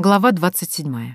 Глава 27.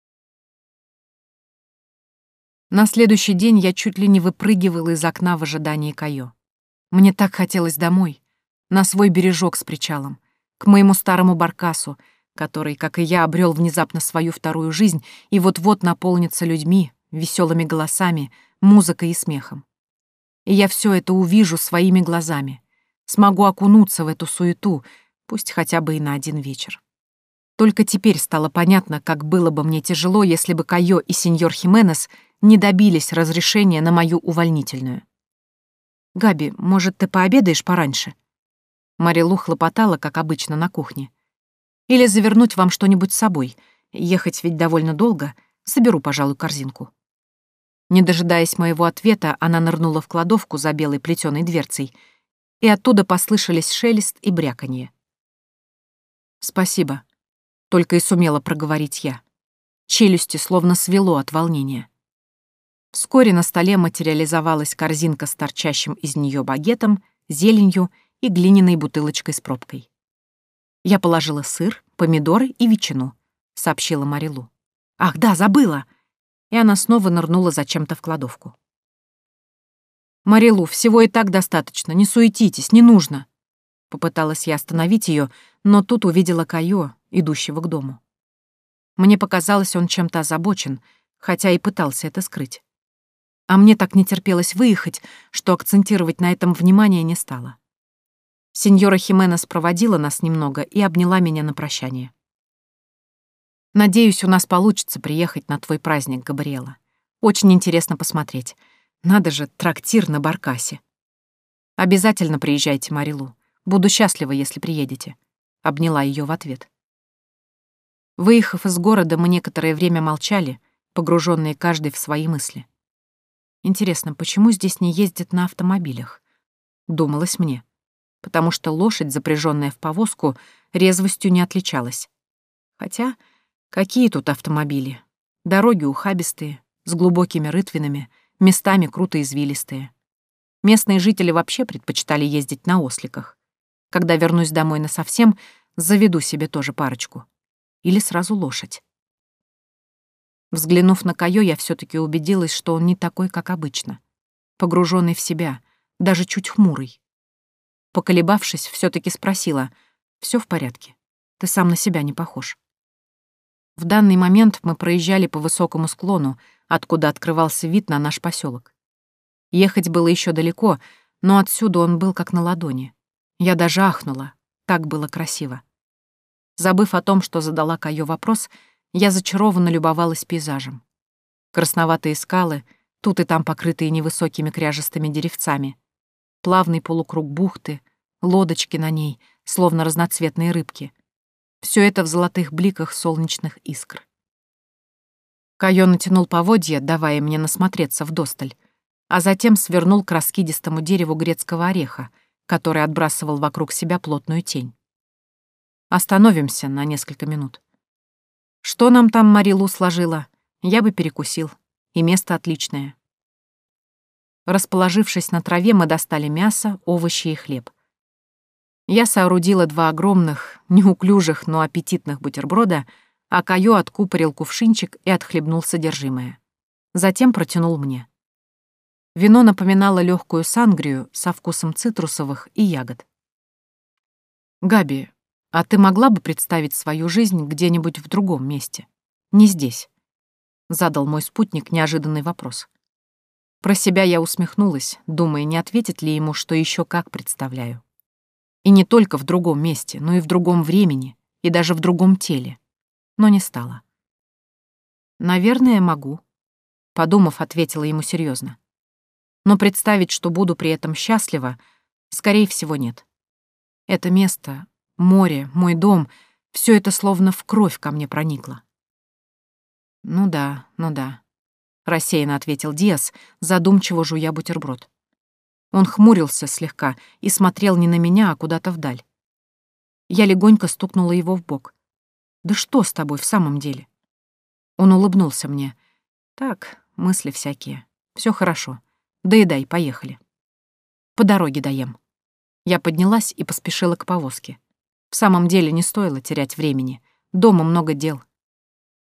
На следующий день я чуть ли не выпрыгивала из окна в ожидании Кайо. Мне так хотелось домой, на свой бережок с причалом, к моему старому баркасу, который, как и я, обрел внезапно свою вторую жизнь и вот-вот наполнится людьми, веселыми голосами, музыкой и смехом. И я все это увижу своими глазами, смогу окунуться в эту суету, пусть хотя бы и на один вечер. Только теперь стало понятно, как было бы мне тяжело, если бы Кайо и сеньор Хименес не добились разрешения на мою увольнительную. «Габи, может, ты пообедаешь пораньше?» Марилу хлопотала, как обычно, на кухне. «Или завернуть вам что-нибудь с собой. Ехать ведь довольно долго. Соберу, пожалуй, корзинку». Не дожидаясь моего ответа, она нырнула в кладовку за белой плетеной дверцей, и оттуда послышались шелест и бряканье. «Спасибо», — только и сумела проговорить я. Челюсти словно свело от волнения. Вскоре на столе материализовалась корзинка с торчащим из нее багетом, зеленью и глиняной бутылочкой с пробкой. «Я положила сыр, помидоры и ветчину», — сообщила Марилу. «Ах, да, забыла!» И она снова нырнула зачем-то в кладовку. «Марилу, всего и так достаточно, не суетитесь, не нужно!» Попыталась я остановить ее, но тут увидела Кайо, идущего к дому. Мне показалось, он чем-то озабочен, хотя и пытался это скрыть. А мне так не терпелось выехать, что акцентировать на этом внимание не стала. Сеньора Хименес проводила нас немного и обняла меня на прощание. «Надеюсь, у нас получится приехать на твой праздник, Габриэла. Очень интересно посмотреть. Надо же, трактир на баркасе. Обязательно приезжайте, Марилу. Буду счастлива, если приедете», — обняла ее в ответ. Выехав из города, мы некоторое время молчали, погруженные каждый в свои мысли. Интересно, почему здесь не ездят на автомобилях? Думалось мне. Потому что лошадь, запряженная в повозку, резвостью не отличалась. Хотя, какие тут автомобили? Дороги ухабистые, с глубокими рытвинами, местами круто извилистые. Местные жители вообще предпочитали ездить на осликах. Когда вернусь домой насовсем, заведу себе тоже парочку. Или сразу лошадь. Взглянув на Кайо, я все-таки убедилась, что он не такой, как обычно. Погруженный в себя, даже чуть хмурый. Поколебавшись, все-таки спросила: «Все в порядке? Ты сам на себя не похож». В данный момент мы проезжали по высокому склону, откуда открывался вид на наш поселок. Ехать было еще далеко, но отсюда он был как на ладони. Я даже ахнула, так было красиво. Забыв о том, что задала Кайо вопрос, я зачарованно любовалась пейзажем. Красноватые скалы, тут и там покрытые невысокими кряжестыми деревцами, плавный полукруг бухты, лодочки на ней, словно разноцветные рыбки. Все это в золотых бликах солнечных искр. Кайо натянул поводья, давая мне насмотреться вдосталь, а затем свернул к раскидистому дереву грецкого ореха, который отбрасывал вокруг себя плотную тень. Остановимся на несколько минут. Что нам там Марилу сложила? Я бы перекусил. И место отличное. Расположившись на траве, мы достали мясо, овощи и хлеб. Я соорудила 2 огромных, неуклюжих, но аппетитных бутерброда, а Кайо откупорил кувшинчик и отхлебнул содержимое. Затем протянул мне. Вино напоминало легкую сангрию со вкусом цитрусовых и ягод. «Габи, а ты могла бы представить свою жизнь где-нибудь в другом месте? Не здесь?» — задал мой спутник неожиданный вопрос. Про себя я усмехнулась, думая, не ответить ли ему, что еще как представляю. И не только в другом месте, но и в другом времени, и даже в другом теле. Но не стала. «Наверное, могу», — подумав, ответила ему серьезно. Но представить, что буду при этом счастлива, скорее всего, нет. Это место, море, мой дом — все это словно в кровь ко мне проникло. «Ну да», — рассеянно ответил Диас, задумчиво жуя бутерброд. Он хмурился слегка и смотрел не на меня, а куда-то вдаль. Я легонько стукнула его в бок. «Да что с тобой в самом деле?» Он улыбнулся мне. «Так, мысли всякие. Все хорошо. Доедай, поехали». «По дороге доем». Я поднялась и поспешила к повозке. В самом деле не стоило терять времени. Дома много дел,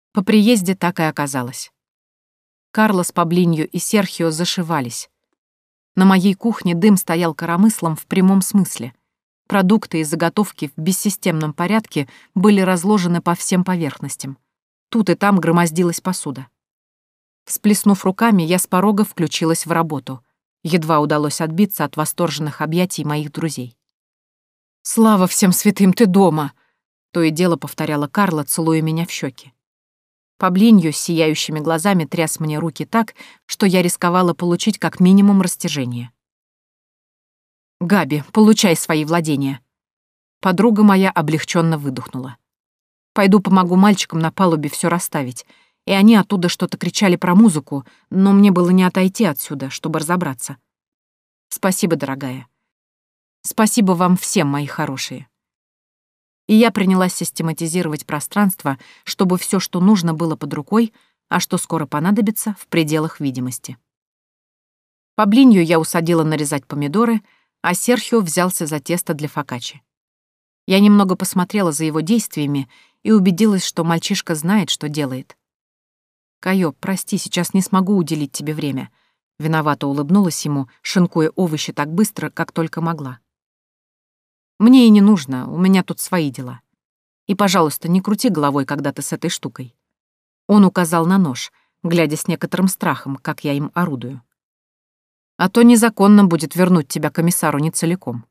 По приезде так и оказалось. Карлос, Паблиньо и Серхио зашивались. На моей кухне дым стоял коромыслом в прямом смысле. Продукты и заготовки в бессистемном порядке были разложены по всем поверхностям. Тут и там громоздилась посуда. Всплеснув руками, я с порога включилась в работу. Едва удалось отбиться от восторженных объятий моих друзей. «Слава всем святым, ты дома!» — то и дело повторяла Карла, целуя меня в щеки. Паблиньо с сияющими глазами тряс мне руки так, что я рисковала получить как минимум растяжение. «Габи, получай свои владения!» Подруга моя облегченно выдохнула. «Пойду помогу мальчикам на палубе все расставить», и они оттуда что-то кричали про музыку, но мне было не отойти отсюда, чтобы разобраться. Спасибо, дорогая. Спасибо вам всем, мои хорошие. И я принялась систематизировать пространство, чтобы все, что нужно, было под рукой, а что скоро понадобится, в пределах видимости. Паблинью я усадила нарезать помидоры, а Серхио взялся за тесто для фокаччи. Я немного посмотрела за его действиями и убедилась, что мальчишка знает, что делает. «Кайо, прости, сейчас не смогу уделить тебе время». Виновато улыбнулась ему, шинкуя овощи так быстро, как только могла. «Мне и не нужно, у меня тут свои дела. И, пожалуйста, не крути головой, когда ты с этой штукой». Он указал на нож, глядя с некоторым страхом, как я им орудую. «А то незаконно будет вернуть тебя комиссару не целиком».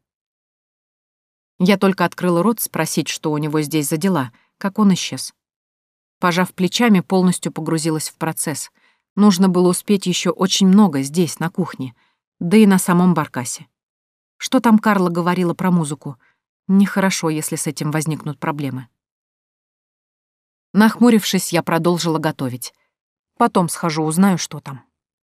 Я только открыла рот спросить, что у него здесь за дела, как он исчез. Пожав плечами, полностью погрузилась в процесс. Нужно было успеть еще очень много здесь, на кухне, да и на самом баркасе. Что там Карла говорила про музыку? Нехорошо, если с этим возникнут проблемы. Нахмурившись, я продолжила готовить. Потом схожу, узнаю, что там.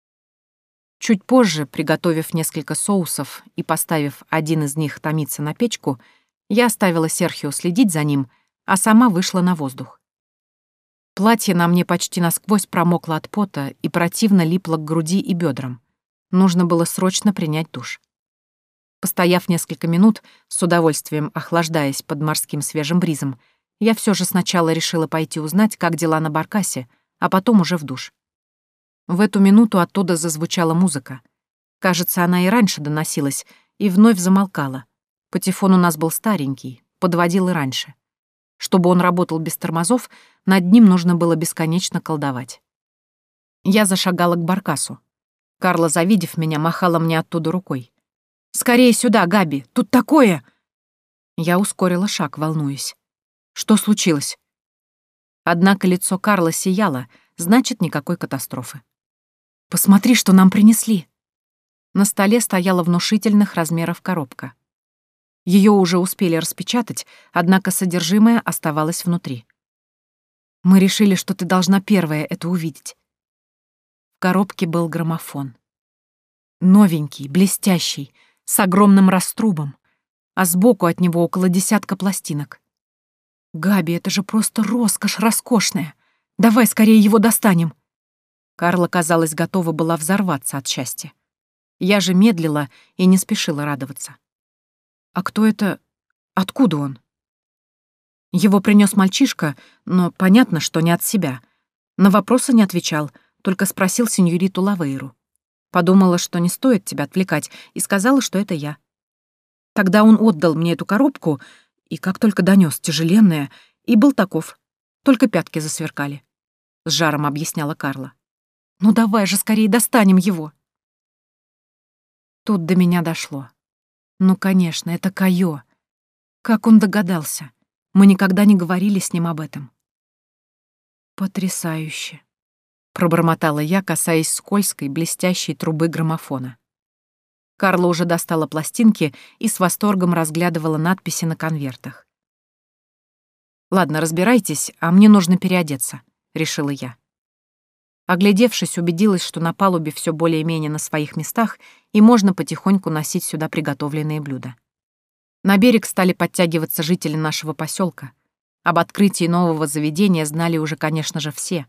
Чуть позже, приготовив несколько соусов и поставив один из них томиться на печку, я оставила Серхио следить за ним, а сама вышла на воздух. Платье на мне почти насквозь промокло от пота и противно липло к груди и бедрам. Нужно было срочно принять душ. Постояв несколько минут, с удовольствием охлаждаясь под морским свежим бризом, я все же сначала решила пойти узнать, как дела на баркасе, а потом уже в душ. В эту минуту оттуда зазвучала музыка. Кажется, она и раньше доносилась, и вновь замолкала. Патефон у нас был старенький, подводил и раньше. Чтобы он работал без тормозов, над ним нужно было бесконечно колдовать. Я зашагала к баркасу. Карла, завидев меня, махала мне оттуда рукой. «Скорее сюда, Габи! Тут такое!» Я ускорила шаг, волнуясь. Что случилось? Однако лицо Карла сияло, значит, никакой катастрофы. «Посмотри, что нам принесли!» На столе стояла внушительных размеров коробка. Ее уже успели распечатать, однако содержимое оставалось внутри. «Мы решили, что ты должна первая это увидеть». В коробке был граммофон. Новенький, блестящий, с огромным раструбом, а сбоку от него около десятка пластинок. «Габи, это же просто роскошь роскошная! Давай скорее его достанем!» Карла, казалось, готова была взорваться от счастья. Я же медлила и не спешила радоваться. «А кто это? Откуда он?» Его принес мальчишка, но понятно, что не от себя. На вопросы не отвечал, только спросил сеньориту Лавейру. Подумала, что не стоит тебя отвлекать, и сказала, что это я. Тогда он отдал мне эту коробку, и как только донес тяжеленная, и был таков. Только пятки засверкали. С жаром объясняла Карла. «Ну давай же скорее достанем его!» Тут до меня дошло. Ну, конечно, это Кайо. Как он догадался? Мы никогда не говорили с ним об этом. «Потрясающе», — пробормотала я, касаясь скользкой, блестящей трубы граммофона. Карла уже достала пластинки и с восторгом разглядывала надписи на конвертах. «Ладно, разбирайтесь, а мне нужно переодеться», — решила я. Оглядевшись, убедилась, что на палубе все более-менее на своих местах, и можно потихоньку носить сюда приготовленные блюда. На берег стали подтягиваться жители нашего поселка. Об открытии нового заведения знали уже, конечно же, все.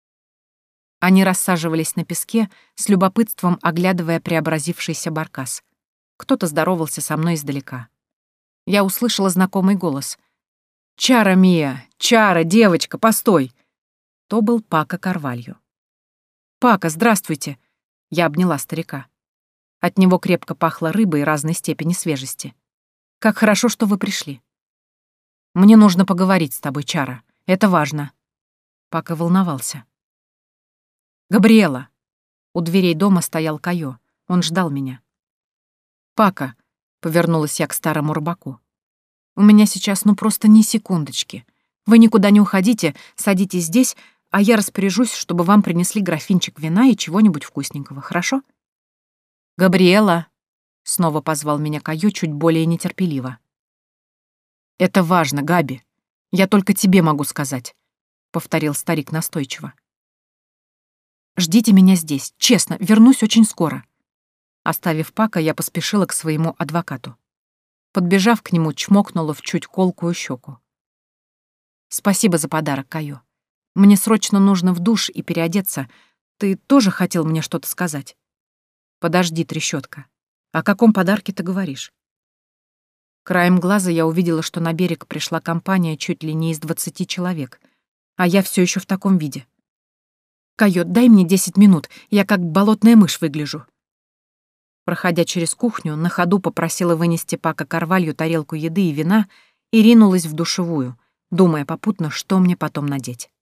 Они рассаживались на песке, с любопытством оглядывая преобразившийся баркас. Кто-то здоровался со мной издалека. Я услышала знакомый голос. «Чара, Мия! Чара, девочка, постой!» То был Пако Карвальо. «Пако, здравствуйте!» Я обняла старика. От него крепко пахло рыбой разной степени свежести. «Как хорошо, что вы пришли. Мне нужно поговорить с тобой, Чара. Это важно». Пако волновался. «Габриэла!» У дверей дома стоял Кайо. Он ждал меня. «Пако!» — повернулась я к старому рыбаку. «У меня сейчас просто ни секундочки. Вы никуда не уходите, садитесь здесь, а я распоряжусь, чтобы вам принесли графинчик вина и чего-нибудь вкусненького, хорошо?» «Габриэла!» — снова позвал меня Кайо чуть более нетерпеливо. «Это важно, Габи. Я только тебе могу сказать», — повторил старик настойчиво. «Ждите меня здесь. Честно, вернусь очень скоро». Оставив Пако, я поспешила к своему адвокату. Подбежав к нему, чмокнула в чуть колкую щеку. «Спасибо за подарок, Кайо. Мне срочно нужно в душ и переодеться. Ты тоже хотел мне что-то сказать?» «Подожди, трещотка. О каком подарке ты говоришь?» Краем глаза я увидела, что на берег пришла компания чуть ли не из 20 человек, а я все еще в таком виде. «Кайо, дай мне 10 минут, я как болотная мышь выгляжу». Проходя через кухню, на ходу попросила вынести Пако Карвалью тарелку еды и вина и ринулась в душевую, думая попутно, что мне потом надеть.